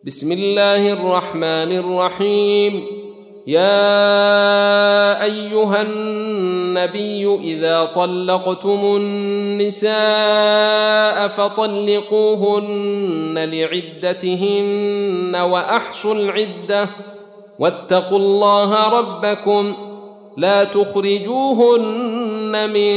بسم الله الرحمن الرحيم. يا أيها النبي إذا طلقتم النساء فطلقوهن لعدتهن وأحصوا العدة واتقوا الله ربكم لا تخرجوهن من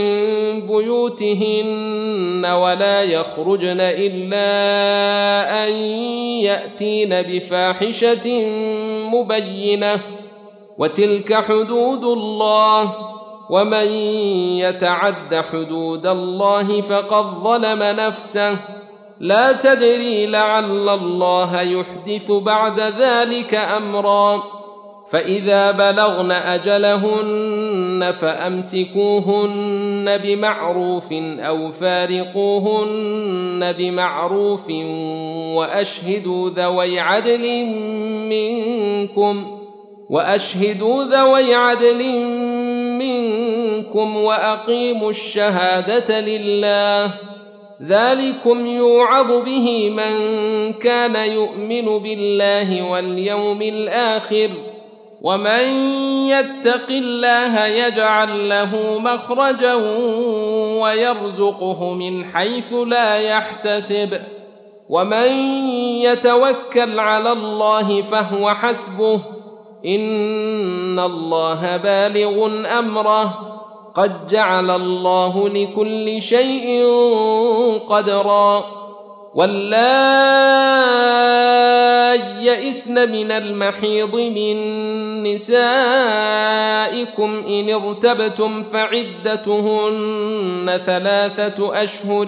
بيوتهن ولا يخرجن إلا أن يأتين بفاحشة مبينة وتلك حدود الله ومن يتعد حدود الله فقد ظلم نفسه لا تدري لعل الله يحدث بعد ذلك أمرا فإذا بلغن أجلهن فأمسكوهن بمعروف أو فارقوهن بمعروف وأشهدوا ذوي عدل منكم وأقيموا الشهادة لله ذلكم يوعظ به من كان يؤمن بالله واليوم الآخر ومن يتق الله يجعل له مخرجا ويرزقه من حيث لا يحتسب ومن يتوكل على الله فهو حسبه إن الله بالغ أمره قد جعل الله لكل شيء قدرا واللائي يئسن من المحيض من نسائكم إن ارتبتم فعدتهن 3 أشهر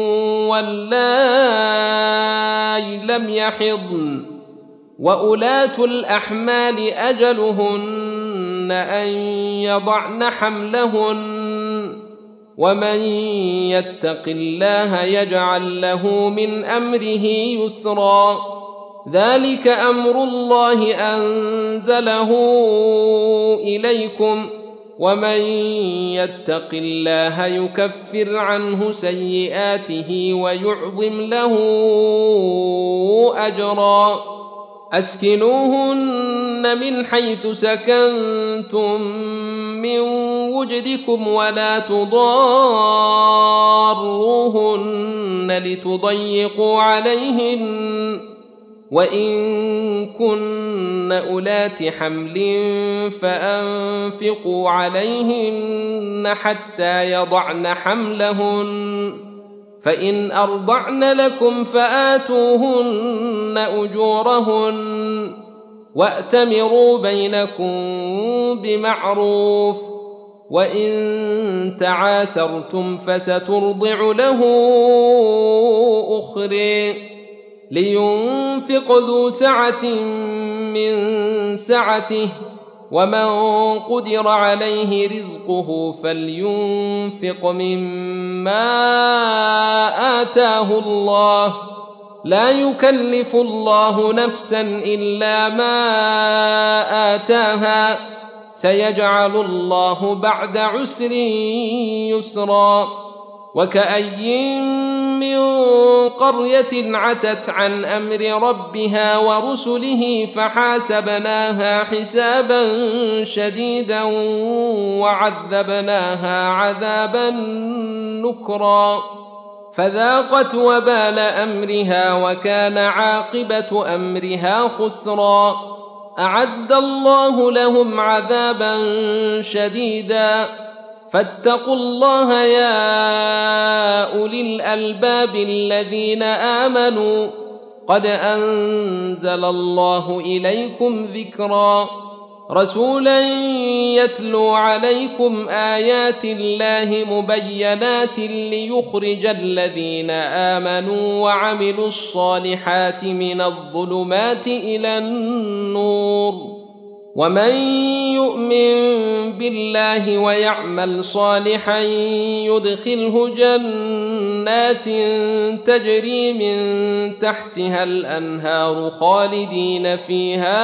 واللائي لم يحضن وأولات الأحمال أجلهن أن يضعن حملهن ومن يتق الله يجعل له من أمره يسرا ذلك أمر الله أنزله إليكم ومن يتق الله يكفر عنه سيئاته ويعظم له أجرا أسكنوهن من حيث سكنتم من وجدكم ولا تضاروهن لتضيقوا عليهن وإن كن أولات حمل فأنفقوا عليهن حتى يضعن حملهن فإن أرضعن لكم فآتوهن أجورهن وأتمروا بينكم بمعروف وإن تعاسرتم فسترضع له أخرى لينفق ذو سعة من سعته ومن قدر عليه رزقه فلينفق مما آتاه الله لا يكلف الله نفسا إلا ما آتاها سيجعل الله بعد عسر يسرا وكأي من قرية عتت عن أمر ربها ورسله فحاسبناها حسابا شديدا وعذبناها عذابا نكرا فذاقت وبال أمرها وكان عاقبة أمرها خسرا أعد الله لهم عذابا شديدا فاتقوا الله يا أولي الألباب الذين آمنوا قد أنزل الله إليكم ذكرا رسولا يتلو عليكم آيات الله مبينات ليخرج الذين آمنوا وعملوا الصالحات من الظلمات إلى النور ومن يؤمن بالله ويعمل صالحا يدخله جنات تجري من تحتها الأنهار خالدين فيها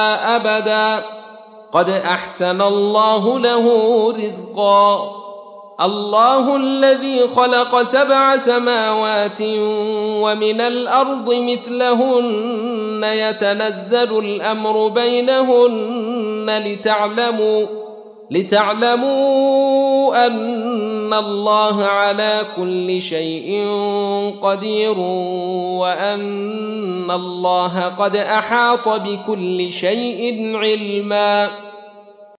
أبدا قد أحسن الله له رزقا الله الذي خلق 7 سماوات ومن الأرض مثلهن يتنزل الأمر بينهن لتعلموا أن الله على كل شيء قدير وأن الله قد أحاط بكل شيء علما